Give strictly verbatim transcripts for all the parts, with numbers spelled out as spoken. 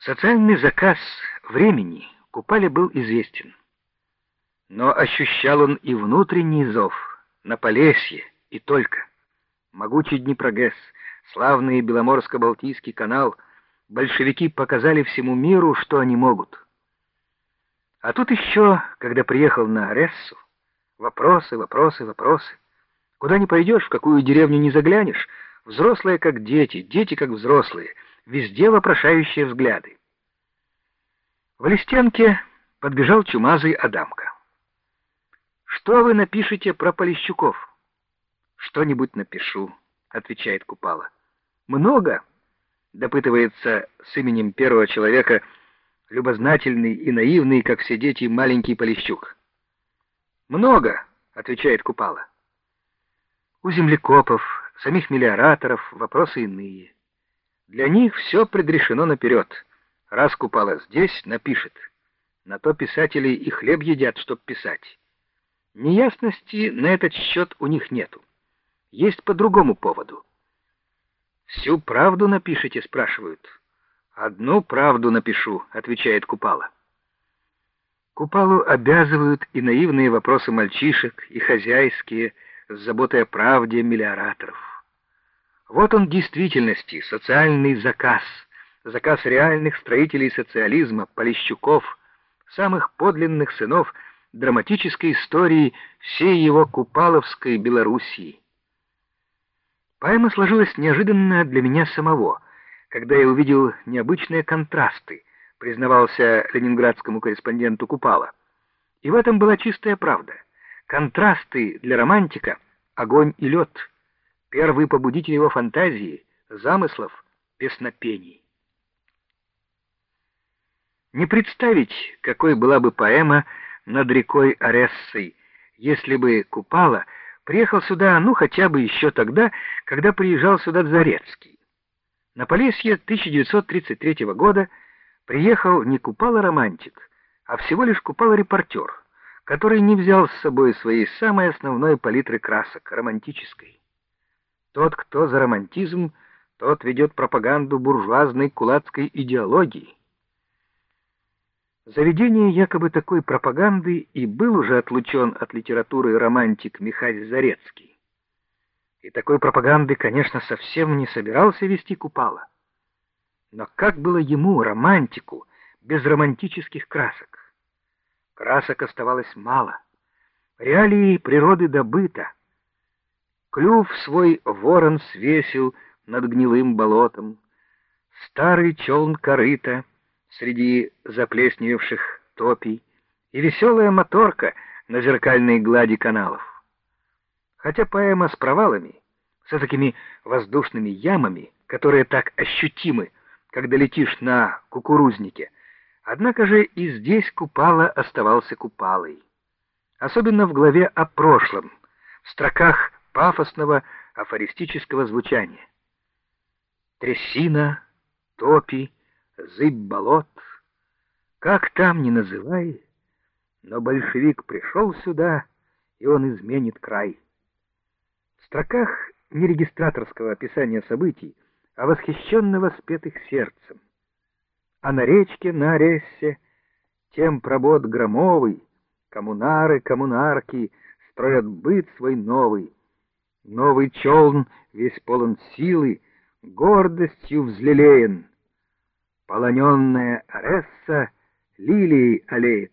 Социальный заказ времени Купале был известен, но ощущал он и внутренний зов на Полесье и только. Могучий Днепрогэс, славный Беломорско-Балтийский канал, большевики показали всему миру, что они могут. А тут еще, когда приехал на Арессу, вопросы, вопросы, вопросы. Куда ни пойдешь, в какую деревню ни заглянешь, взрослые как дети, дети как взрослые, везде вопрошающие взгляды. В Листенке подбежал чумазый Адамка. «Что вы напишете про Полищуков?» «Что-нибудь напишу», — отвечает Купала. «Много?» — допытывается с именем первого человека любознательный и наивный, как все дети, маленький Полищук. «Много», — отвечает Купала. У землекопов, самих мелиораторов вопросы иные. Для них все предрешено наперед. Раз Купала здесь, напишет. На то писатели и хлеб едят, чтоб писать. Неясности на этот счет у них нету. Есть по другому поводу. «Всю правду напишите?» — спрашивают. «Одну правду напишу», — отвечает Купала. Купалу обязывают и наивные вопросы мальчишек, и хозяйские, с заботой о правде мелиораторов. Вот он в действительности, социальный заказ, заказ реальных строителей социализма, Полищуков, самых подлинных сынов драматической истории всей его купаловской Белоруссии. Поэма сложилась неожиданно для меня самого, когда я увидел необычные контрасты, признавался ленинградскому корреспонденту Купала. И в этом была чистая правда. Контрасты для романтика — огонь и лед, первый побудитель его фантазии, замыслов, песнопений. Не представить, какой была бы поэма над рекой Арессой, если бы Купала приехал сюда, ну, хотя бы еще тогда, когда приезжал сюда Зарецкий. На Полесье тысяча девятьсот тридцать третьего года приехал не Купала-романтик, а всего лишь Купала-репортер, который не взял с собой своей самой основной палитры красок — романтической. Тот, кто за романтизм, тот ведет пропаганду буржуазной кулацкой идеологии. Заведение якобы такой пропаганды и был уже отлучен от литературы романтик Михаил Зарецкий. И такой пропаганды, конечно, совсем не собирался вести Купала. Но как было ему, романтику, без романтических красок? Красок оставалось мало. Реалии природы добыта. Клюв свой ворон свесил над гнилым болотом. Старый челн корыта среди заплесневевших топий и веселая моторка на зеркальной глади каналов. Хотя поэма с провалами, с такими воздушными ямами, которые так ощутимы, когда летишь на кукурузнике, однако же и здесь Купала оставался Купалой. Особенно в главе о прошлом, в строках пафосного афористического звучания. Трясина, топи, зыбь болот, как там ни называй, но большевик пришел сюда, и он изменит край. В строках не регистраторского описания событий, а восхищенного спетых сердцем. А на речке, на Арессе, тем пробот громовый, коммунары, коммунарки строят быт свой новый. Новый челн, весь полон силы, гордостью взлелеян. Полоненная Аресса лилией аллеет.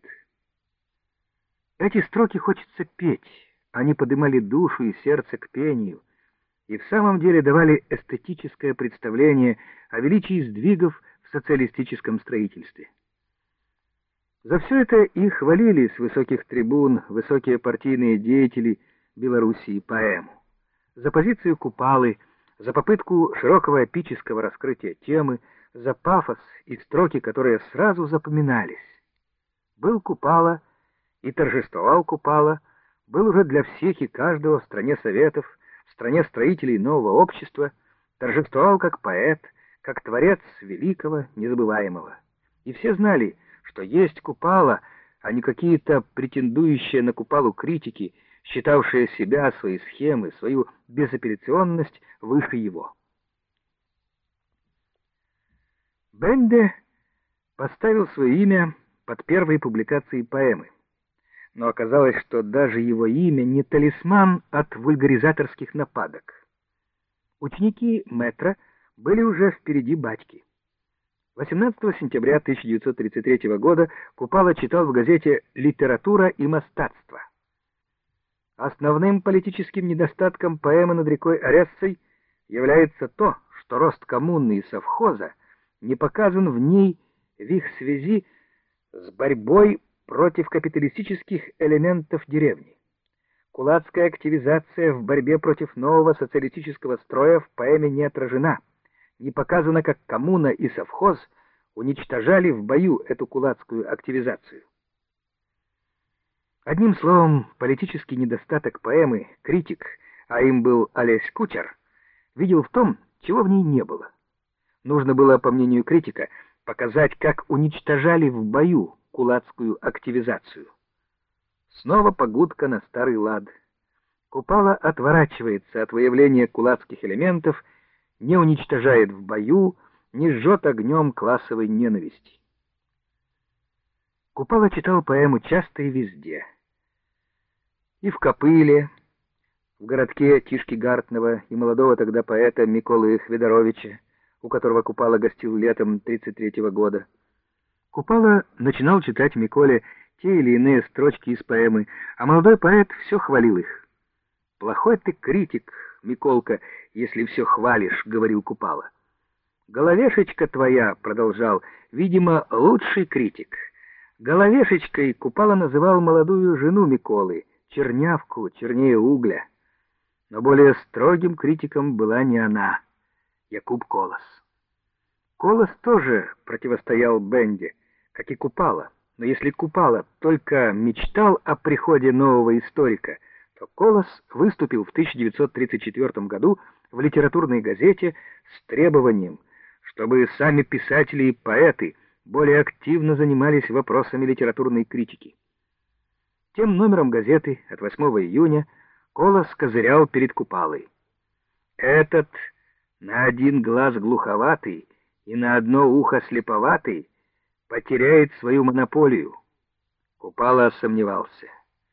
Эти строки хочется петь, они подымали душу и сердце к пению, и в самом деле давали эстетическое представление о величии сдвигов в социалистическом строительстве. За все это и хвалили с высоких трибун высокие партийные деятели Белоруссии поэму. За позицию Купалы, за попытку широкого эпического раскрытия темы, за пафос и строки, которые сразу запоминались. Был Купала и торжествовал Купала, был уже для всех и каждого в стране советов, в стране строителей нового общества, торжествовал как поэт, как творец великого, незабываемого. И все знали, что есть Купала, а не какие-то претендующие на Купалу критики, считавшие себя, свои схемы, свою безапелляционность выше его. Бенде поставил свое имя под первой публикацией поэмы. Но оказалось, что даже его имя не талисман от вульгаризаторских нападок. Ученики Мэтра были уже впереди батьки. восемнадцатого сентября тысяча девятьсот тридцать третьего года Купала читал в газете «Литература и мастатство». Основным политическим недостатком поэмы «Над рекой Арессой» является то, что рост коммуны и совхоза не показан в ней в их связи с борьбой против капиталистических элементов деревни. Кулацкая активизация в борьбе против нового социалистического строя в поэме не отражена, не показано, как коммуна и совхоз уничтожали в бою эту кулацкую активизацию. Одним словом, политический недостаток поэмы критик, а им был Олесь Кучер, видел в том, чего в ней не было. Нужно было, по мнению критика, показать, как уничтожали в бою кулацкую активизацию. Снова погудка на старый лад. Купала отворачивается от выявления кулацких элементов, не уничтожает в бою, не жжет огнем классовой ненависти. Купала читал поэму часто и везде. И в Копыле, в городке Тишки Гартнова и молодого тогда поэта Миколы Хведоровича, у которого Купала гостил летом тридцать третьего года. Купала начинал читать Миколе те или иные строчки из поэмы, а молодой поэт все хвалил их. «Плохой ты критик, Миколка, если все хвалишь», — говорил Купала. «Головешечка твоя», — продолжал, — «видимо, лучший критик». Головешечкой Купала называл молодую жену Миколы, чернявку, чернее угля. Но более строгим критиком была не она, Якуб Колос. Колос тоже противостоял Бенде, как и Купала, но если Купала только мечтал о приходе нового историка, то Колос выступил в тысяча девятьсот тридцать четвёртом году в литературной газете с требованием, чтобы сами писатели и поэты более активно занимались вопросами литературной критики. Тем номером газеты от восьмого июня Колос козырял перед Купалой. «Этот на один глаз глуховатый и на одно ухо слеповатый потеряет свою монополию». Купала сомневался.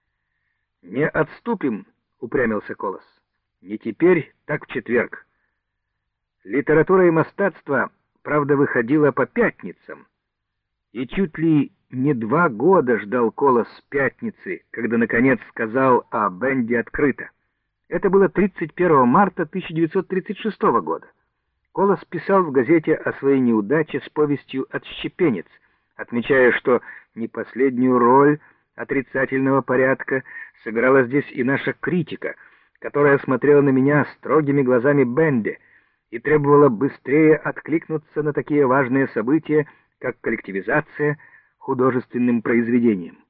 «Не отступим», — упрямился Колос. «Не теперь, так в четверг». Литература и мастатство, правда, выходила по пятницам, и чуть ли не два года ждал Колос пятницы, когда, наконец, сказал о Бенде открыто. Это было тридцать первого марта тысяча девятьсот тридцать шестого года. Колос писал в газете о своей неудаче с повестью «Отщепенец», отмечая, что не последнюю роль отрицательного порядка сыграла здесь и наша критика, которая смотрела на меня строгими глазами Бенде и требовала быстрее откликнуться на такие важные события, как коллективизация художественным произведением.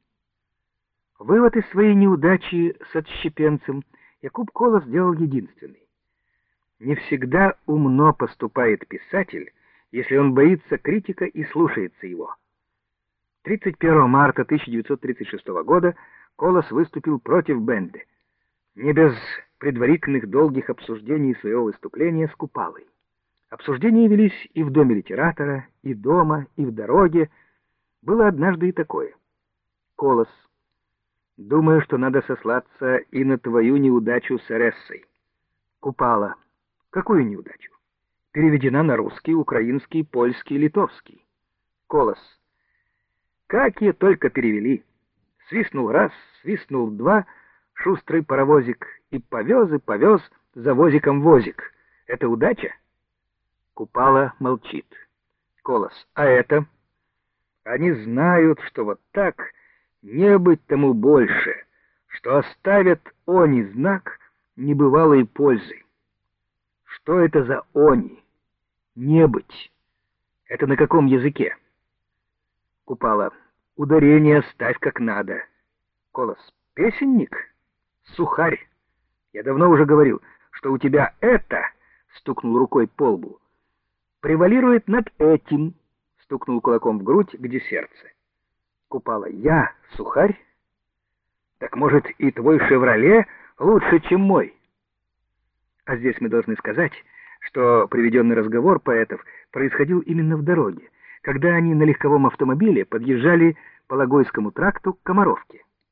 Вывод из своей неудачи с отщепенцем Якуб Колос сделал единственный. Не всегда умно поступает писатель, если он боится критика и слушается его. тридцать первого марта тысяча девятьсот тридцать шестого года Колос выступил против Бенде, не без предварительных долгих обсуждений своего выступления с Купалой. Обсуждения велись и в доме литератора, и дома, и в дороге. Было однажды и такое. Колос: «Думаю, что надо сослаться и на твою неудачу с Арессой». Купала: «Какую неудачу?» Переведена на русский, украинский, польский, литовский. Колос: «Как ее только перевели! Свистнул раз, свистнул два, шустрый паровозик, и повез, и повез за возиком возик. Это удача?» Купала молчит. Колос: «А это?» «Они знают, что вот так не быть тому больше, что оставят они знак небывалой пользы». «Что это за они? Не быть? Это на каком языке?» Купала: «Ударение ставь как надо». Колос: «Песенник? Сухарь. Я давно уже говорил, что у тебя это», — стукнул рукой по лбу, «превалирует над этим», — стукнул кулаком в грудь, где сердце. Купала: «Я сухарь? Так, может, и твой «Шевроле» лучше, чем мой?» А здесь мы должны сказать, что приведенный разговор поэтов происходил именно в дороге, когда они на легковом автомобиле подъезжали по Логойскому тракту к Комаровке.